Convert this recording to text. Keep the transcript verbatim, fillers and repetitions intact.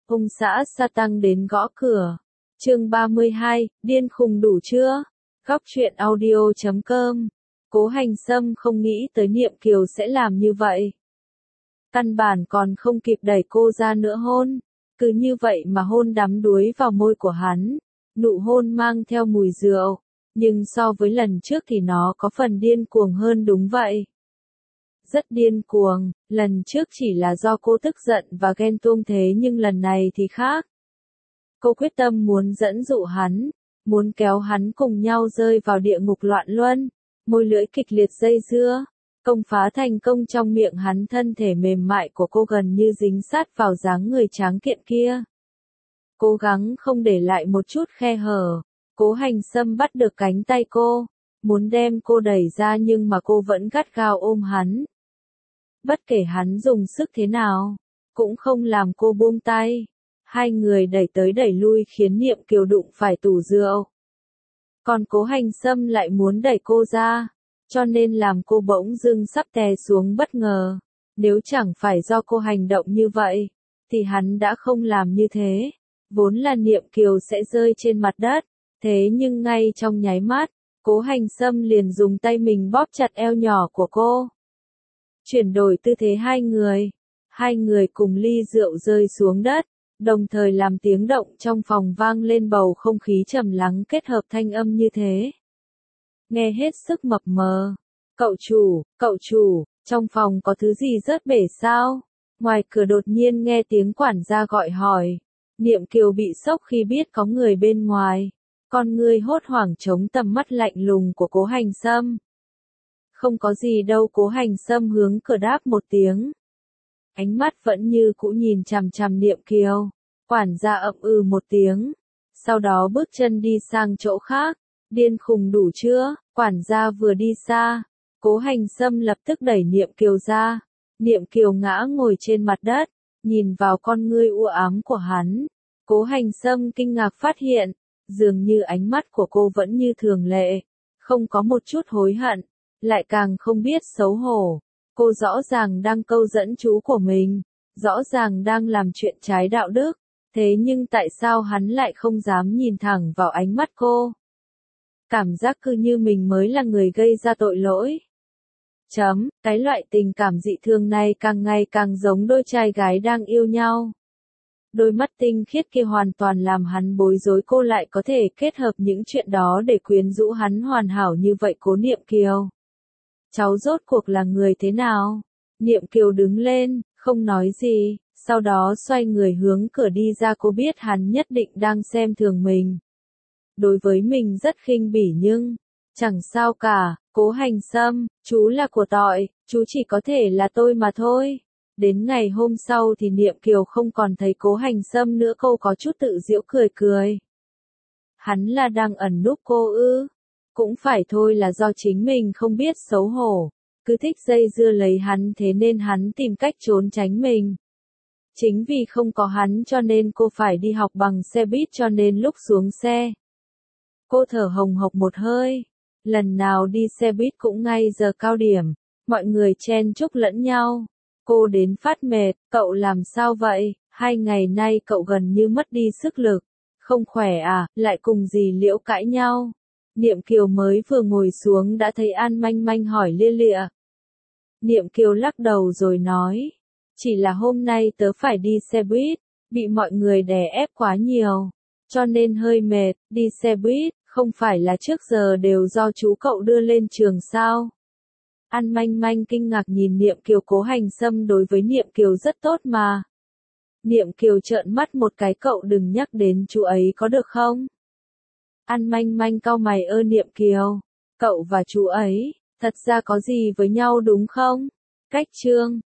Ông xã sa tăng đến gõ cửa. Chương ba mươi hai, điên khùng đủ chưa? Góc truyện audio chấm com. Cố Hành Sâm không nghĩ tới Niệm Kiều sẽ làm như vậy. Căn bản còn không kịp đẩy cô ra nữa hôn. Cứ như vậy mà hôn đắm đuối vào môi của hắn. Nụ hôn mang theo mùi rượu. Nhưng so với lần trước thì nó có phần điên cuồng hơn đúng vậy. Rất điên cuồng, lần trước chỉ là do cô tức giận và ghen tuông thế nhưng lần này thì khác. Cô quyết tâm muốn dẫn dụ hắn, muốn kéo hắn cùng nhau rơi vào địa ngục loạn luân, môi lưỡi kịch liệt dây dưa, công phá thành công trong miệng hắn. Thân thể mềm mại của cô gần như dính sát vào dáng người tráng kiện kia. Cố gắng không để lại một chút khe hở, Cố Hành Sâm bắt được cánh tay cô, muốn đem cô đẩy ra nhưng mà cô vẫn gắt gao ôm hắn. Bất kể hắn dùng sức thế nào, cũng không làm cô buông tay. Hai người đẩy tới đẩy lui khiến Niệm Kiều đụng phải tủ rượu. Còn Cố Hành Sâm lại muốn đẩy cô ra, cho nên làm cô bỗng dưng sắp té xuống bất ngờ. Nếu chẳng phải do cô hành động như vậy, thì hắn đã không làm như thế. Vốn là Niệm Kiều sẽ rơi trên mặt đất, thế nhưng ngay trong nháy mắt, Cố Hành Sâm liền dùng tay mình bóp chặt eo nhỏ của cô. Chuyển đổi tư thế hai người, hai người cùng ly rượu rơi xuống đất, đồng thời làm tiếng động trong phòng vang lên, bầu không khí trầm lắng kết hợp thanh âm như thế. Nghe hết sức mập mờ. Cậu chủ, cậu chủ, trong phòng có thứ gì rớt bể sao? Ngoài cửa đột nhiên nghe tiếng quản gia gọi hỏi. Niệm Kiều bị sốc khi biết có người bên ngoài. Con ngươi hốt hoảng chống tầm mắt lạnh lùng của Cố Hành Sâm. Không có gì đâu. Cố Hành Sâm hướng cửa đáp một tiếng. Ánh mắt vẫn như cũ nhìn chằm chằm Niệm Kiều. Quản gia ậm ừ một tiếng. Sau đó bước chân đi sang chỗ khác. Điên khùng đủ chưa? Quản gia vừa đi xa. Cố Hành Sâm lập tức đẩy Niệm Kiều ra. Niệm Kiều ngã ngồi trên mặt đất. Nhìn vào con ngươi u ám của hắn. Cố Hành Sâm kinh ngạc phát hiện. Dường như ánh mắt của cô vẫn như thường lệ. Không có một chút hối hận. Lại càng không biết xấu hổ. Cô rõ ràng đang câu dẫn chú của mình, rõ ràng đang làm chuyện trái đạo đức, thế nhưng tại sao hắn lại không dám nhìn thẳng vào ánh mắt cô? Cảm giác cứ như mình mới là người gây ra tội lỗi. Chấm, cái loại tình cảm dị thường này càng ngày càng giống đôi trai gái đang yêu nhau. Đôi mắt tinh khiết kia hoàn toàn làm hắn bối rối, cô lại có thể kết hợp những chuyện đó để quyến rũ hắn hoàn hảo như vậy. Cố Niệm Kiều, cháu rốt cuộc là người thế nào? Niệm Kiều đứng lên, không nói gì, sau đó xoay người hướng cửa đi ra. Cô biết hắn nhất định đang xem thường mình. Đối với mình rất khinh bỉ nhưng, chẳng sao cả. Cố Hành Sâm, chú là của tọi, chú chỉ có thể là tôi mà thôi. Đến ngày hôm sau thì Niệm Kiều không còn thấy Cố Hành Sâm nữa, cô có chút tự giễu cười cười. Hắn là đang ẩn núp cô ư? Cũng phải thôi, là do chính mình không biết xấu hổ, cứ thích dây dưa lấy hắn, thế nên hắn tìm cách trốn tránh mình. Chính vì không có hắn cho nên cô phải đi học bằng xe buýt, cho nên lúc xuống xe, cô thở hồng hộc một hơi. Lần nào đi xe buýt cũng ngay giờ cao điểm, mọi người chen chúc lẫn nhau. Cô đến phát mệt. Cậu làm sao vậy? Hai ngày nay cậu gần như mất đi sức lực. Không khỏe à? Lại cùng dì Liễu cãi nhau? Niệm Kiều mới vừa ngồi xuống đã thấy An Manh Manh hỏi lia lịa. Niệm Kiều lắc đầu rồi nói. Chỉ là hôm nay tớ phải đi xe buýt, bị mọi người đè ép quá nhiều, cho nên hơi mệt. Đi xe buýt, không phải là trước giờ đều do chú cậu đưa lên trường sao? An Manh Manh kinh ngạc nhìn Niệm Kiều. Cố Hành Sâm đối với Niệm Kiều rất tốt mà. Niệm Kiều trợn mắt một cái. Cậu đừng nhắc đến chú ấy có được không? An Manh Manh cau mày. Ơ Niệm Kiều, cậu và chú ấy, thật ra có gì với nhau đúng không? Cách chương